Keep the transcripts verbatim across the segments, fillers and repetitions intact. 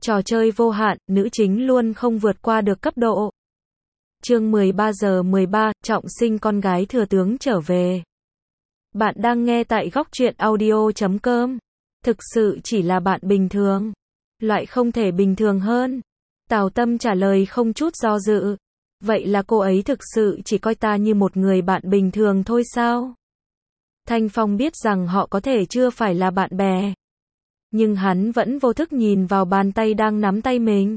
Trò chơi vô hạn, nữ chính luôn không vượt qua được cấp độ. Chương mười ba giờ mười ba, trọng sinh con gái thừa tướng trở về. Bạn đang nghe tại góc truyện audio chấm com. Thực sự chỉ là bạn bình thường. Loại không thể bình thường hơn. Tào Tâm trả lời không chút do dự. Vậy là cô ấy thực sự chỉ coi ta như một người bạn bình thường thôi sao? Thanh Phong biết rằng họ có thể chưa phải là bạn bè. Nhưng hắn vẫn vô thức nhìn vào bàn tay đang nắm tay mình.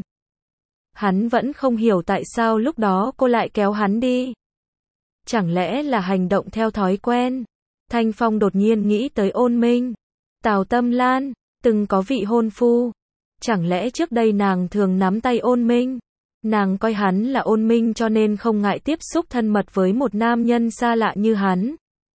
Hắn vẫn không hiểu tại sao lúc đó cô lại kéo hắn đi. Chẳng lẽ là hành động theo thói quen? Thanh Phong đột nhiên nghĩ tới Ôn Minh. Tào Tâm Lan, từng có vị hôn phu. Chẳng lẽ trước đây nàng thường nắm tay Ôn Minh? Nàng coi hắn là Ôn Minh cho nên không ngại tiếp xúc thân mật với một nam nhân xa lạ như hắn.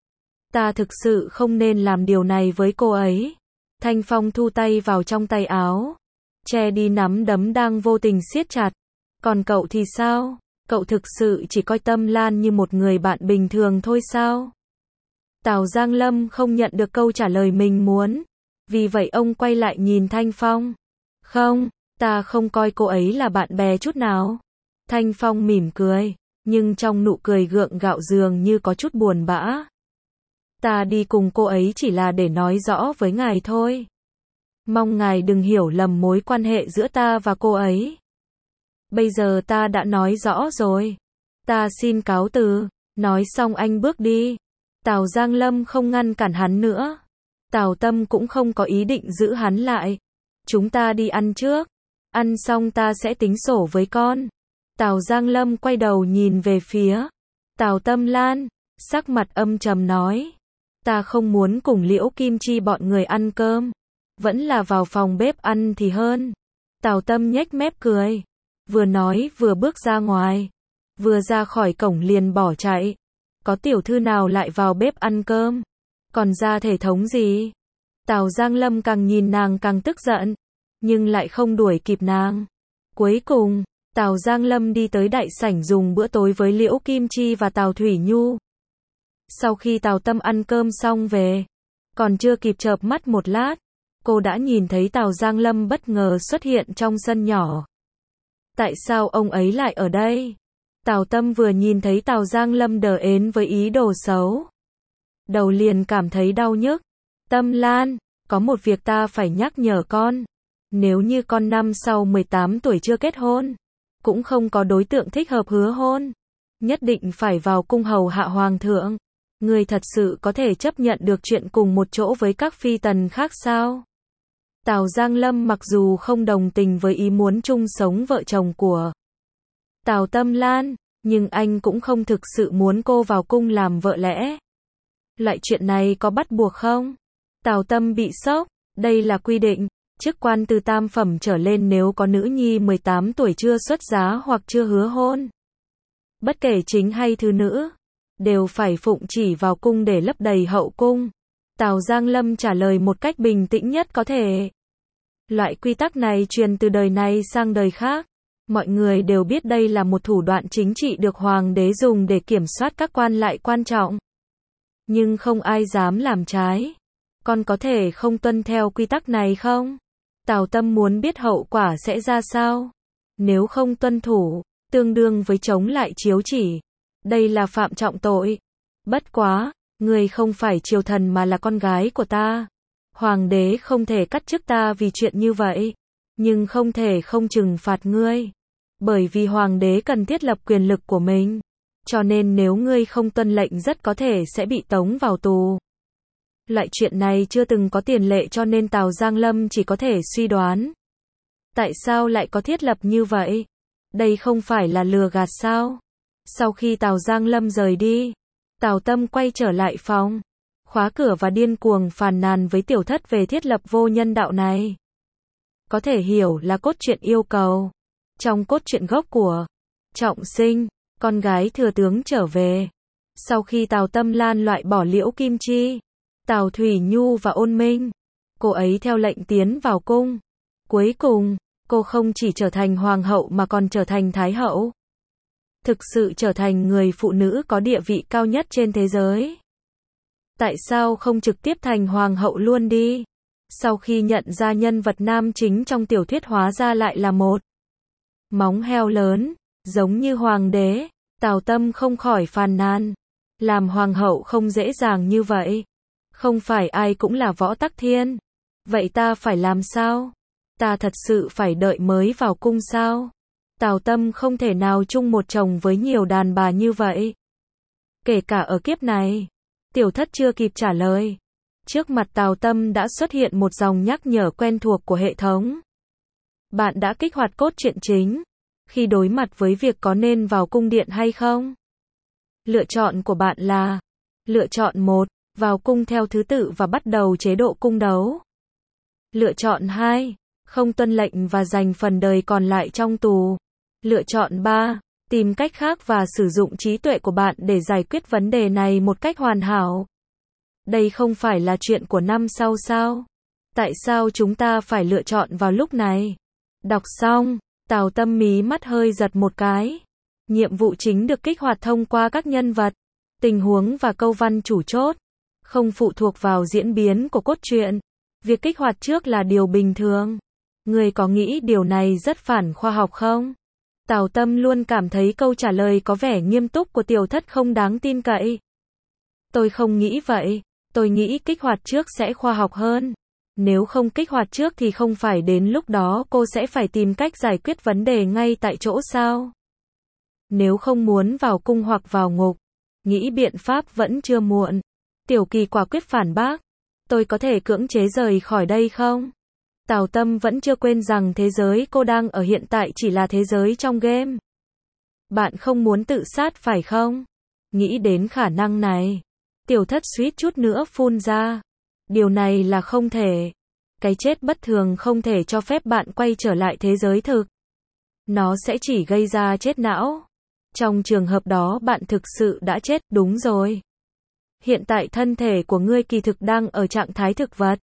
Ta thực sự không nên làm điều này với cô ấy. Thanh Phong thu tay vào trong tay áo, che đi nắm đấm đang vô tình siết chặt. Còn cậu thì sao? Cậu thực sự chỉ coi Tâm Lan như một người bạn bình thường thôi sao? Tào Giang Lâm không nhận được câu trả lời mình muốn. Vì vậy ông quay lại nhìn Thanh Phong. Không, ta không coi cô ấy là bạn bè chút nào. Thanh Phong mỉm cười, nhưng trong nụ cười gượng gạo dường như có chút buồn bã. Ta đi cùng cô ấy chỉ là để nói rõ với ngài thôi. Mong ngài đừng hiểu lầm mối quan hệ giữa ta và cô ấy. Bây giờ ta đã nói rõ rồi. Ta xin cáo từ. Nói xong anh bước đi. Tào Giang Lâm không ngăn cản hắn nữa. Tào Tâm cũng không có ý định giữ hắn lại. Chúng ta đi ăn trước. Ăn xong ta sẽ tính sổ với con. Tào Giang Lâm quay đầu nhìn về phía Tào Tâm Lan, sắc mặt âm trầm nói. Ta không muốn cùng Liễu Kim Chi bọn người ăn cơm. Vẫn là vào phòng bếp ăn thì hơn. Tào Tâm nhếch mép cười. Vừa nói vừa bước ra ngoài. Vừa ra khỏi cổng liền bỏ chạy. Có tiểu thư nào lại vào bếp ăn cơm? Còn ra thể thống gì? Tào Giang Lâm càng nhìn nàng càng tức giận. Nhưng lại không đuổi kịp nàng. Cuối cùng, Tào Giang Lâm đi tới đại sảnh dùng bữa tối với Liễu Kim Chi và Tào Thủy Nhu. Sau khi Tào Tâm ăn cơm xong về, còn chưa kịp chợp mắt một lát, cô đã nhìn thấy Tào Giang Lâm bất ngờ xuất hiện trong sân nhỏ. Tại sao ông ấy lại ở đây? Tào Tâm vừa nhìn thấy Tào Giang Lâm đờ ến với ý đồ xấu. Đầu liền cảm thấy đau nhức. Tâm Lan, có một việc ta phải nhắc nhở con. Nếu như con năm sau mười tám tuổi chưa kết hôn, cũng không có đối tượng thích hợp hứa hôn, nhất định phải vào cung hầu hạ hoàng thượng. Ngươi thật sự có thể chấp nhận được chuyện cùng một chỗ với các phi tần khác sao? Tào Giang Lâm mặc dù không đồng tình với ý muốn chung sống vợ chồng của Tào Tâm Lan, nhưng anh cũng không thực sự muốn cô vào cung làm vợ lẽ. Loại chuyện này có bắt buộc không? Tào Tâm bị sốc, đây là quy định, chức quan từ tam phẩm trở lên nếu có nữ nhi mười tám tuổi chưa xuất giá hoặc chưa hứa hôn. Bất kể chính hay thứ nữ, đều phải phụng chỉ vào cung để lấp đầy hậu cung. Tào Giang Lâm trả lời một cách bình tĩnh nhất có thể. Loại quy tắc này truyền từ đời này sang đời khác. Mọi người đều biết đây là một thủ đoạn chính trị được hoàng đế dùng để kiểm soát các quan lại quan trọng. Nhưng không ai dám làm trái. Con có thể không tuân theo quy tắc này không? Tào Tâm muốn biết hậu quả sẽ ra sao. Nếu không tuân thủ, tương đương với chống lại chiếu chỉ. Đây là phạm trọng tội. Bất quá, ngươi không phải triều thần mà là con gái của ta. Hoàng đế không thể cắt chức ta vì chuyện như vậy. Nhưng không thể không trừng phạt ngươi. Bởi vì hoàng đế cần thiết lập quyền lực của mình. Cho nên nếu ngươi không tuân lệnh rất có thể sẽ bị tống vào tù. Loại chuyện này chưa từng có tiền lệ cho nên Tào Giang Lâm chỉ có thể suy đoán. Tại sao lại có thiết lập như vậy? Đây không phải là lừa gạt sao? Sau khi Tào Giang Lâm rời đi, Tào Tâm quay trở lại phòng, khóa cửa và điên cuồng phàn nàn với tiểu thất về thiết lập vô nhân đạo này. Có thể hiểu là cốt truyện yêu cầu. Trong cốt truyện gốc của Trọng Sinh, con gái thừa tướng trở về. Sau khi Tào Tâm Lan loại bỏ Liễu Kim Chi, Tào Thủy Nhu và Ôn Minh, cô ấy theo lệnh tiến vào cung. Cuối cùng, cô không chỉ trở thành hoàng hậu mà còn trở thành thái hậu. Thực sự trở thành người phụ nữ có địa vị cao nhất trên thế giới. Tại sao không trực tiếp thành hoàng hậu luôn đi? Sau khi nhận ra nhân vật nam chính trong tiểu thuyết hóa ra lại là một móng heo lớn, giống như hoàng đế, Tào Tâm không khỏi phàn nàn. Làm hoàng hậu không dễ dàng như vậy. Không phải ai cũng là Võ Tắc Thiên. Vậy ta phải làm sao? Ta thật sự phải đợi mới vào cung sao? Tào Tâm không thể nào chung một chồng với nhiều đàn bà như vậy. Kể cả ở kiếp này. Tiểu thất chưa kịp trả lời. Trước mặt Tào Tâm đã xuất hiện một dòng nhắc nhở quen thuộc của hệ thống. Bạn đã kích hoạt cốt truyện chính. Khi đối mặt với việc có nên vào cung điện hay không? Lựa chọn của bạn là: lựa chọn một, vào cung theo thứ tự và bắt đầu chế độ cung đấu. Lựa chọn hai, không tuân lệnh và dành phần đời còn lại trong tù. Lựa chọn ba, tìm cách khác và sử dụng trí tuệ của bạn để giải quyết vấn đề này một cách hoàn hảo. Đây không phải là chuyện của năm sau sao? Tại sao chúng ta phải lựa chọn vào lúc này? Đọc xong, Tào Tâm mí mắt hơi giật một cái. Nhiệm vụ chính được kích hoạt thông qua các nhân vật, tình huống và câu văn chủ chốt, không phụ thuộc vào diễn biến của cốt truyện. Việc kích hoạt trước là điều bình thường. Người có nghĩ điều này rất phản khoa học không? Tào Tâm luôn cảm thấy câu trả lời có vẻ nghiêm túc của tiểu thất không đáng tin cậy. Tôi không nghĩ vậy. Tôi nghĩ kích hoạt trước sẽ khoa học hơn. Nếu không kích hoạt trước thì không phải đến lúc đó cô sẽ phải tìm cách giải quyết vấn đề ngay tại chỗ sao? Nếu không muốn vào cung hoặc vào ngục, nghĩ biện pháp vẫn chưa muộn. Tiểu Kỳ quả quyết phản bác. Tôi có thể cưỡng chế rời khỏi đây không? Tào Tâm vẫn chưa quên rằng thế giới cô đang ở hiện tại chỉ là thế giới trong game. Bạn không muốn tự sát phải không? Nghĩ đến khả năng này, tiểu thất suýt chút nữa phun ra. Điều này là không thể. Cái chết bất thường không thể cho phép bạn quay trở lại thế giới thực. Nó sẽ chỉ gây ra chết não. Trong trường hợp đó bạn thực sự đã chết, đúng rồi. Hiện tại thân thể của ngươi kỳ thực đang ở trạng thái thực vật.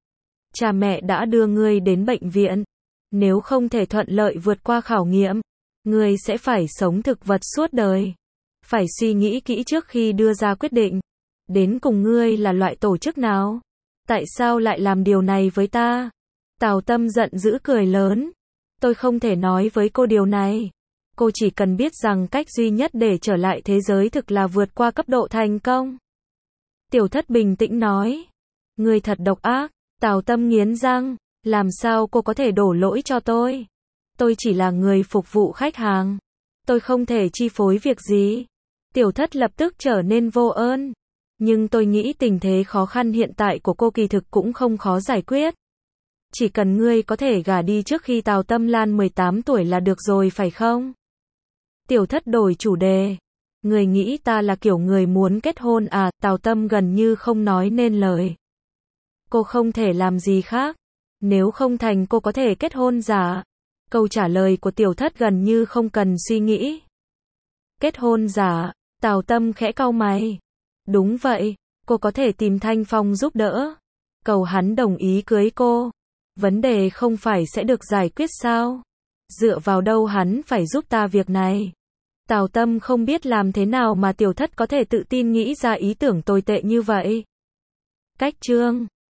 Cha mẹ đã đưa ngươi đến bệnh viện. Nếu không thể thuận lợi vượt qua khảo nghiệm, ngươi sẽ phải sống thực vật suốt đời. Phải suy nghĩ kỹ trước khi đưa ra quyết định. Đến cùng ngươi là loại tổ chức nào? Tại sao lại làm điều này với ta? Tào Tâm giận dữ cười lớn. Tôi không thể nói với cô điều này. Cô chỉ cần biết rằng cách duy nhất để trở lại thế giới thực là vượt qua cấp độ thành công. Tiểu thất bình tĩnh nói. Ngươi thật độc ác. Tào Tâm nghiến răng. Làm sao cô có thể đổ lỗi cho tôi? Tôi chỉ là người phục vụ khách hàng. Tôi không thể chi phối việc gì. Tiểu thất lập tức trở nên vô ơn. Nhưng tôi nghĩ tình thế khó khăn hiện tại của cô kỳ thực cũng không khó giải quyết. Chỉ cần ngươi có thể gả đi trước khi Tào Tâm Lan mười tám tuổi là được rồi phải không? Tiểu thất đổi chủ đề. Người nghĩ ta là kiểu người muốn kết hôn à? Tào Tâm gần như không nói nên lời. Cô không thể làm gì khác. Nếu không thành cô có thể kết hôn giả. Câu trả lời của tiểu thất gần như không cần suy nghĩ. Kết hôn giả. Tào Tâm khẽ cau mày. Đúng vậy. Cô có thể tìm Thanh Phong giúp đỡ. Cầu hắn đồng ý cưới cô. Vấn đề không phải sẽ được giải quyết sao? Dựa vào đâu hắn phải giúp ta việc này? Tào Tâm không biết làm thế nào mà tiểu thất có thể tự tin nghĩ ra ý tưởng tồi tệ như vậy. Cách chương